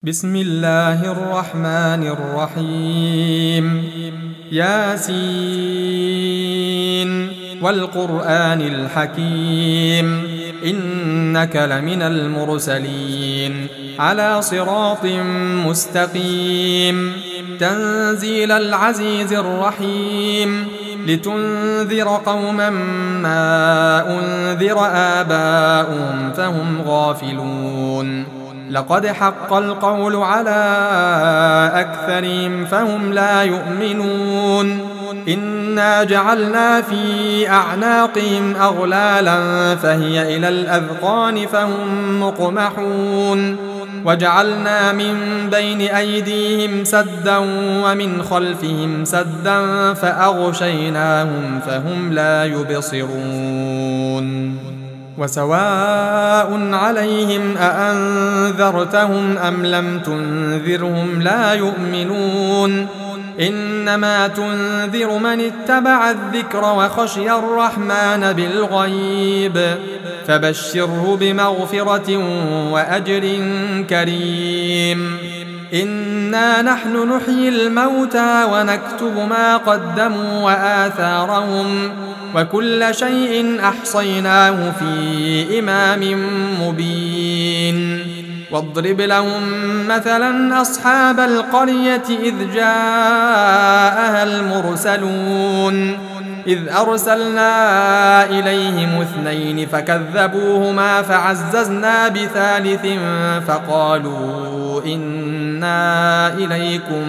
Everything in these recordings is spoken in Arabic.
بسم الله الرحمن الرحيم ياسين والقرآن الحكيم إنك لمن المرسلين على صراط مستقيم تنزيل العزيز الرحيم لتنذر قوما ما أنذر آباؤهم فهم غافلون لقد حق القول على أكثرهم فهم لا يؤمنون إنا جعلنا في أعناقهم أغلالا فهي إلى الأذقان فهم مقمحون وجعلنا من بين أيديهم سدا ومن خلفهم سدا فأغشيناهم فهم لا يبصرون وسواء عليهم أأنذرتهم أم لم تنذرهم لا يؤمنون إنما تنذر من اتبع الذكر وخشي الرحمن بالغيب فبشره بمغفرة وأجر كريم إنا نحن نحيي الموتى ونكتب ما قدموا وآثارهم وكل شيء أحصيناه في إمام مبين واضرب لهم مثلا أصحاب القرية إذ جاءها المرسلون إذ أرسلنا إليهم 2 فكذبوهما فعززنا ب3 فقالوا إنا إليكم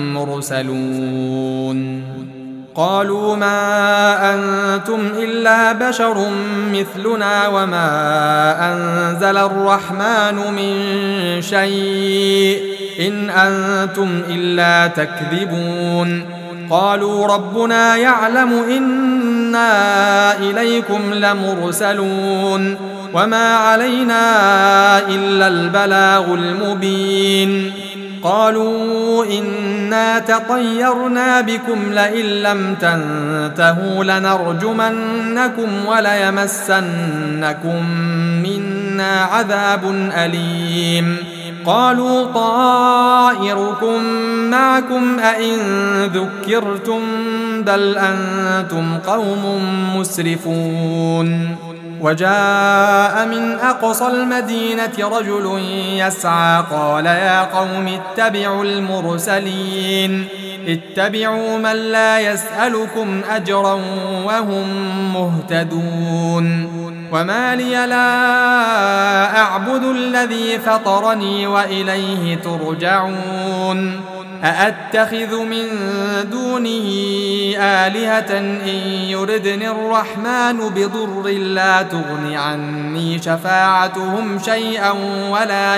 مرسلون قالوا ما أنتم إلا بشر مثلنا وما أنزل الرحمن من شيء إن أنتم إلا تكذبون قالوا ربنا يعلم إنا إليكم لمرسلون وما علينا إلا البلاغ المبين قالوا إنا تطيرنا بكم لئن لم تنتهوا لنرجمنكم وليمسنكم منا عذاب أليم قالوا طائركم معكم أئن ذكرتم بل أنتم قوم مسرفون وجاء من أقصى المدينة رجل يسعى قال يا قوم اتبعوا المرسلين اتبعوا من لا يسألكم أجرا وهم مهتدون وما لي لا أعبد الذي فطرني وإليه ترجعون أأتخذ من دونه آلهة إن يردني الرحمن بضر لا تغن عني شفاعتهم شيئا ولا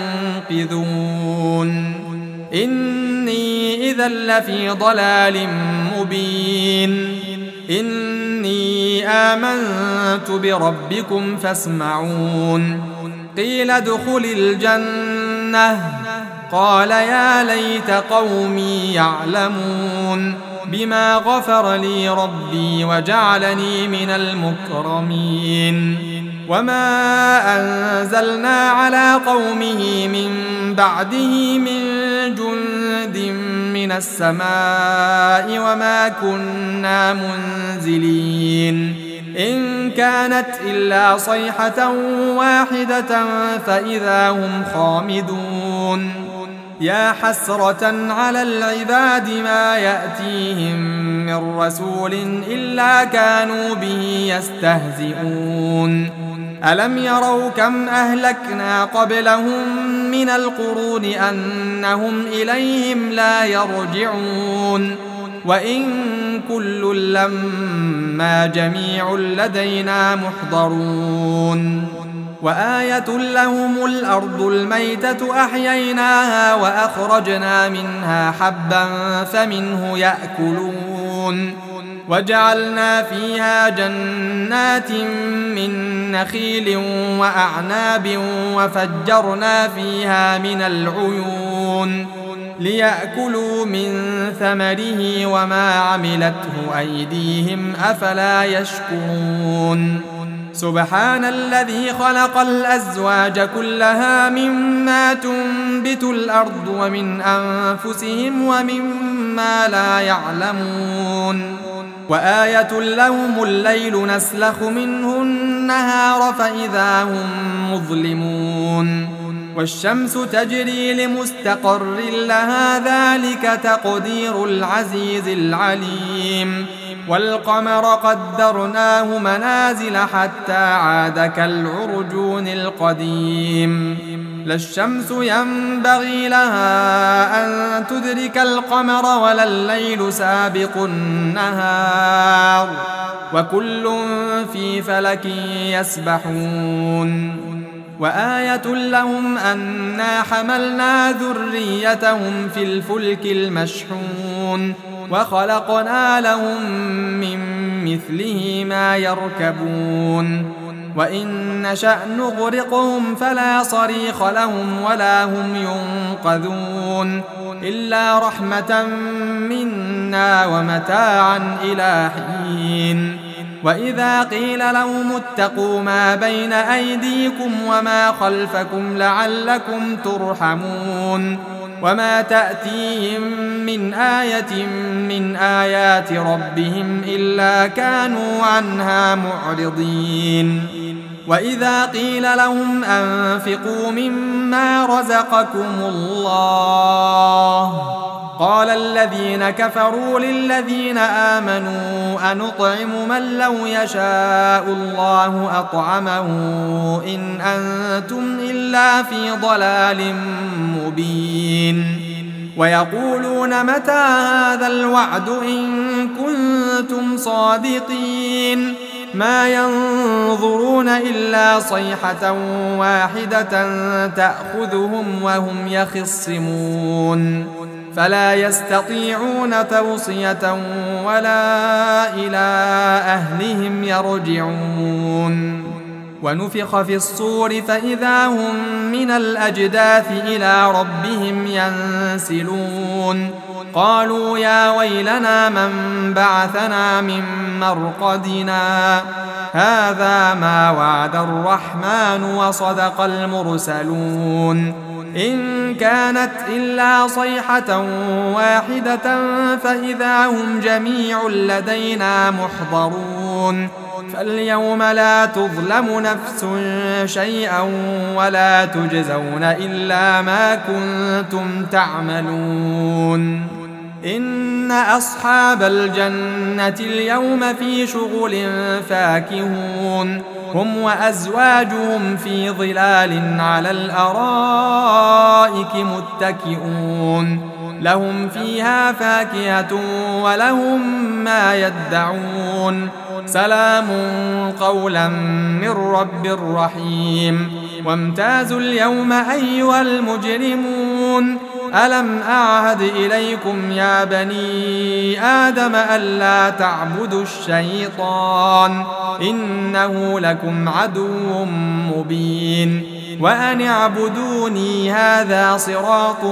ينقذون إني إذا لفي ضلال مبين إني آمنت بربكم فاسمعون قيل ادخل الجنة قال يا ليت قومي يعلمون بما غفر لي ربي وجعلني من المكرمين وما أنزلنا على قومه من بعده من جند من السماء وما كنا منزلين إن كانت إلا صيحة واحدة فإذا هم خامدون يا حسرة على العباد ما يأتيهم من رسول إلا كانوا به يستهزئون ألم يروا كم أهلكنا قبلهم من القرون أنهم إليهم لا يرجعون وإن كل لما جميع لدينا محضرون وآية لهم الأرض الميتة أحييناها وأخرجنا منها حبا فمنه يأكلون وجعلنا فيها جنات من نخيل وأعناب وفجرنا فيها من العيون ليأكلوا من ثمره وما عملته أيديهم أفلا يشكرون سبحان الذي خلق الأزواج كلها مما تنبت الأرض ومن أنفسهم ومما لا يعلمون وآية لهم الليل نسلخ منه النهار فإذا هم مظلمون والشمس تجري لمستقر لها ذلك تقدير العزيز العليم والقمر قدرناه منازل حتى عاد كالعرجون القديم لا الشمس ينبغي لها أن تدرك القمر ولا الليل سابق النهار وكل في فلك يسبحون وآية لهم أنا حملنا ذريتهم في الفلك المشحون وخلقنا لهم من مثله ما يركبون وإن نشأ نغرقهم فلا صريخ لهم ولا هم ينقذون إلا رحمة منا ومتاعا إلى حين وإذا قيل لهم اتقوا ما بين أيديكم وما خلفكم لعلكم ترحمون وما تأتيهم من آية من آيات ربهم إلا كانوا عنها معرضين وإذا قيل لهم أنفقوا مما رزقكم الله قال الذين كفروا للذين آمنوا أنطعم من لو يشاء الله أطعمه إن أنتم إلا في ضلال مبين ويقولون متى هذا الوعد إن كنتم صادقين ما ينظرون إلا صيحة واحدة تأخذهم وهم يخصمون فلا يستطيعون توصية ولا إلى أهلهم يرجعون ونفخ في الصور فإذا هم من الأجداث إلى ربهم ينسلون قالوا يا ويلنا من بعثنا من مرقدنا هذا ما وعد الرحمن وصدق المرسلون إن كانت إلا صيحة واحدة فإذا هم جميع لدينا محضرون فاليوم لا تظلم نفس شيئا ولا تجزون إلا ما كنتم تعملون إن أصحاب الجنة اليوم في شغل فاكهون هم وأزواجهم في ظلال على الأرائك متكئون لهم فيها فاكهة ولهم ما يدعون سلام قولا من رب رحيم وامتازوا اليوم أيها المجرمون ألم أعهد إليكم يا بني آدم ألا تعبدوا الشيطان إنه لكم عدو مبين وأن اعبدوني هذا صراط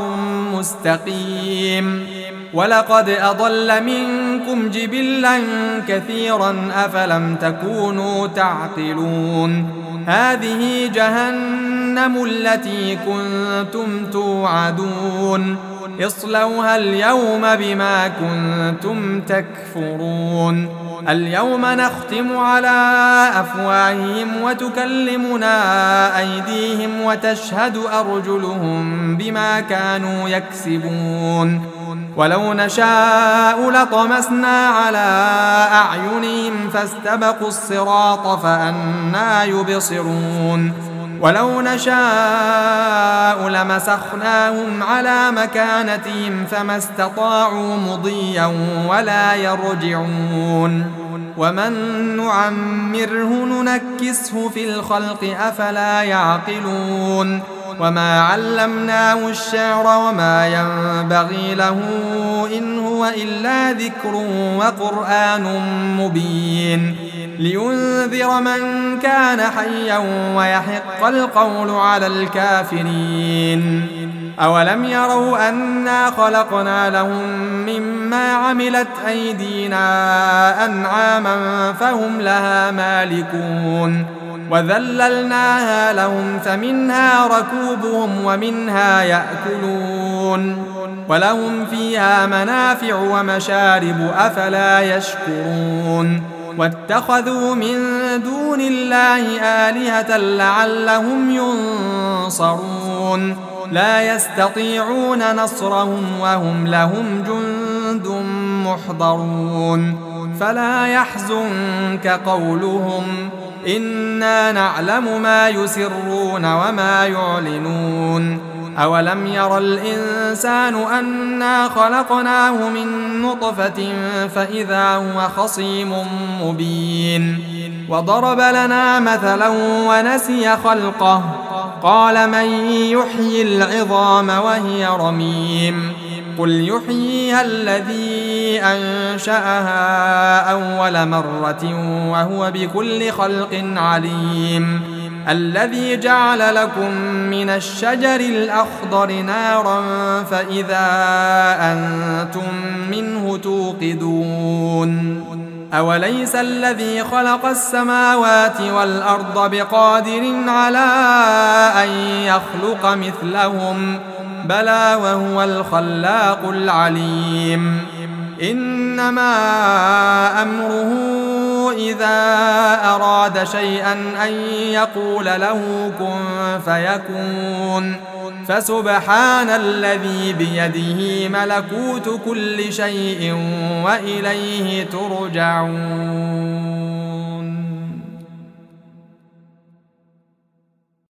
مستقيم ولقد أضل منكم جبلا كثيرا أفلم تكونوا تعقلون هذه جهنم التي كنتم توعدون اصلوها اليوم بما كنتم تكفرون اليوم نختم على أفواههم وتكلمنا أيديهم وتشهد أرجلهم بما كانوا يكسبون ولو نشاء لطمسنا على أعينهم فاستبقوا الصراط فأنى يبصرون ولو نشاء لمسخناهم على مكانتهم فما استطاعوا مضيا ولا يرجعون ومن نعمره ننكسه في الخلق أفلا يعقلون وما علمناه الشعر وما ينبغي له إن هو إلا ذكر وقرآن مبين لينذر من كان حيا ويحق القول على الكافرين أولم يروا أنا خلقنا لهم مما عملت أيدينا أنعاما فهم لها مالكون وذللناها لهم فمنها ركوبهم ومنها يأكلون ولهم فيها منافع ومشارب أفلا يشكرون واتخذوا من دون الله آلهة لعلهم ينصرون لا يستطيعون نصرهم وهم لهم جند محضرون فلا يحزنك قولهم إنا نعلم ما يسرون وما يعلنون أولم ير الإنسان أنا خلقناه من نطفة فإذا هو خصيم مبين وضرب لنا مثلا ونسي خلقه قال من يحيي العظام وهي رميم قل يحييها الذي أنشأها أول مرة وهو بكل خلق عليم الذي جعل لكم من الشجر الأخضر نارا فإذا أنتم منه توقدون أوليس الذي خلق السماوات والأرض بقادر على أن يخلق مثلهم بلى وهو الخلاق العليم إنما أمره إذا أراد شيئا أن يقول له كن فيكون فسبحان الذي بيده ملكوت كل شيء وإليه ترجعون